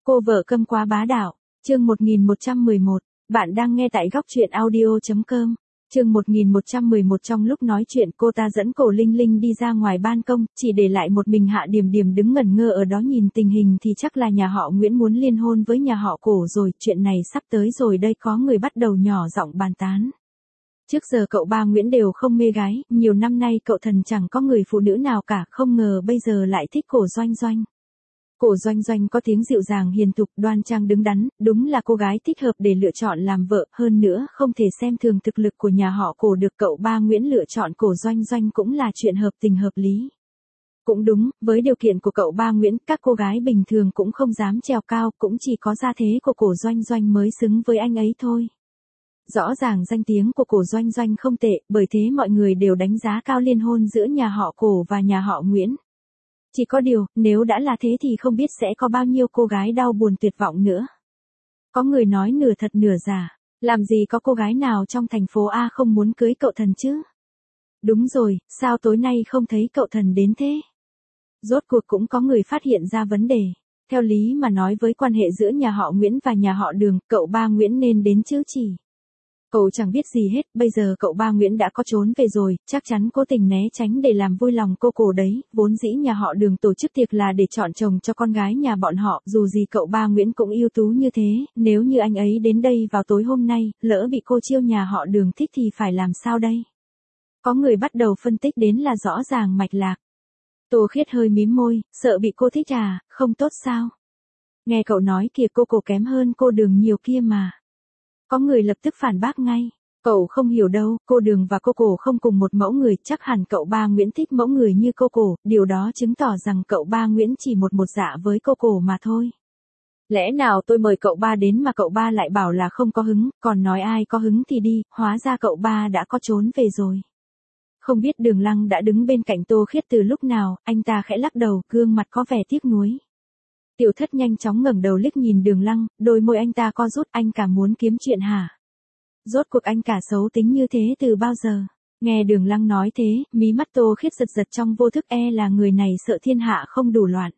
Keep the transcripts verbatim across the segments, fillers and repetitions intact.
Cô vợ câm quá bá đạo, chương một nghìn một trăm mười một, bạn đang nghe tại góc truyện audio.com. Chương một nghìn một trăm mười một Trong lúc nói chuyện cô ta dẫn Cổ Linh Linh đi ra ngoài ban công, chỉ để lại một mình Hạ Điềm Điềm đứng ngẩn ngơ ở đó nhìn tình hình thì chắc là nhà họ Nguyễn muốn liên hôn với nhà họ Cổ rồi, chuyện này sắp tới rồi đây, có người bắt đầu nhỏ giọng bàn tán. Trước giờ cậu ba Nguyễn đều không mê gái, nhiều năm nay cậu thần chẳng có người phụ nữ nào cả, không ngờ bây giờ lại thích Cổ Doanh Doanh. Cổ Doanh Doanh có tiếng dịu dàng hiền thục, đoan trang đứng đắn, đúng là cô gái thích hợp để lựa chọn làm vợ, hơn nữa không thể xem thường thực lực của nhà họ Cổ được, cậu ba Nguyễn lựa chọn Cổ Doanh Doanh cũng là chuyện hợp tình hợp lý. Cũng đúng, với điều kiện của cậu ba Nguyễn, các cô gái bình thường cũng không dám trèo cao, cũng chỉ có gia thế của Cổ Doanh Doanh mới xứng với anh ấy thôi. Rõ ràng danh tiếng của Cổ Doanh Doanh không tệ, bởi thế mọi người đều đánh giá cao liên hôn giữa nhà họ Cổ và nhà họ Nguyễn. Chỉ có điều, nếu đã là thế thì không biết sẽ có bao nhiêu cô gái đau buồn tuyệt vọng nữa. Có người nói nửa thật nửa giả, làm gì có cô gái nào trong thành phố A không muốn cưới cậu thần chứ? Đúng rồi, sao tối nay không thấy cậu thần đến thế? Rốt cuộc cũng có người phát hiện ra vấn đề. Theo lý mà nói, với quan hệ giữa nhà họ Nguyễn và nhà họ Đường, cậu ba Nguyễn nên đến chứ chỉ. Cậu chẳng biết gì hết, bây giờ cậu ba Nguyễn đã có trốn về rồi, chắc chắn cố tình né tránh để làm vui lòng cô Cổ đấy, vốn dĩ nhà họ Đường tổ chức tiệc là để chọn chồng cho con gái nhà bọn họ, dù gì cậu ba Nguyễn cũng ưu tú như thế, nếu như anh ấy đến đây vào tối hôm nay, lỡ bị cô chiêu nhà họ Đường thích thì phải làm sao đây? Có người bắt đầu phân tích đến là rõ ràng mạch lạc. Tô Khiết hơi mím môi, sợ bị cô thích à, không tốt sao? Nghe cậu nói kìa, cô Cổ kém hơn cô Đường nhiều kia mà. Có người lập tức phản bác ngay, cậu không hiểu đâu, cô Đường và cô Cổ không cùng một mẫu người, chắc hẳn cậu ba Nguyễn thích mẫu người như cô Cổ, điều đó chứng tỏ rằng cậu ba Nguyễn chỉ một một dạ với cô Cổ mà thôi. Lẽ nào tôi mời cậu ba đến mà cậu ba lại bảo là không có hứng, còn nói ai có hứng thì đi, hóa ra cậu ba đã có trốn về rồi. Không biết Đường Lăng đã đứng bên cạnh Tô Khiết từ lúc nào, anh ta khẽ lắc đầu, gương mặt có vẻ tiếc nuối. Tiểu Thất nhanh chóng ngẩng đầu liếc nhìn Đường Lăng, đôi môi anh ta co rút, anh cả muốn kiếm chuyện hả? Rốt cuộc anh cả xấu tính như thế từ bao giờ? Nghe Đường Lăng nói thế, mí mắt Tô Khiết giật giật trong vô thức, e là người này sợ thiên hạ không đủ loạn.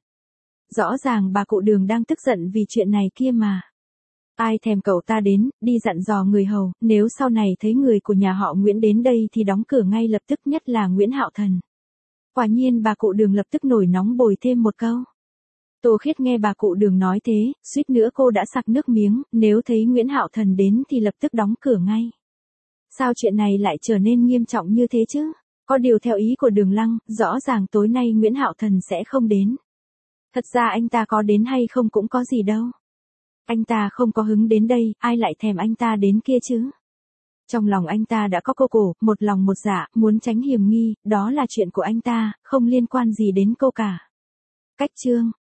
Rõ ràng bà cụ Đường đang tức giận vì chuyện này kia mà. Ai thèm cậu ta đến, đi dặn dò người hầu, nếu sau này thấy người của nhà họ Nguyễn đến đây thì đóng cửa ngay lập tức, nhất là Nguyễn Hạo Thần. Quả nhiên bà cụ Đường lập tức nổi nóng bồi thêm một câu. Tô Khiết nghe bà cụ Đường nói thế, suýt nữa cô đã sặc nước miếng, nếu thấy Nguyễn Hạo Thần đến thì lập tức đóng cửa ngay. Sao chuyện này lại trở nên nghiêm trọng như thế chứ? Có điều theo ý của Đường Lăng, rõ ràng tối nay Nguyễn Hạo Thần sẽ không đến. Thật ra anh ta có đến hay không cũng có gì đâu. Anh ta không có hứng đến đây, ai lại thèm anh ta đến kia chứ? Trong lòng anh ta đã có cô Cổ, một lòng một dạ, muốn tránh hiểm nghi, đó là chuyện của anh ta, không liên quan gì đến cô cả. Cách chương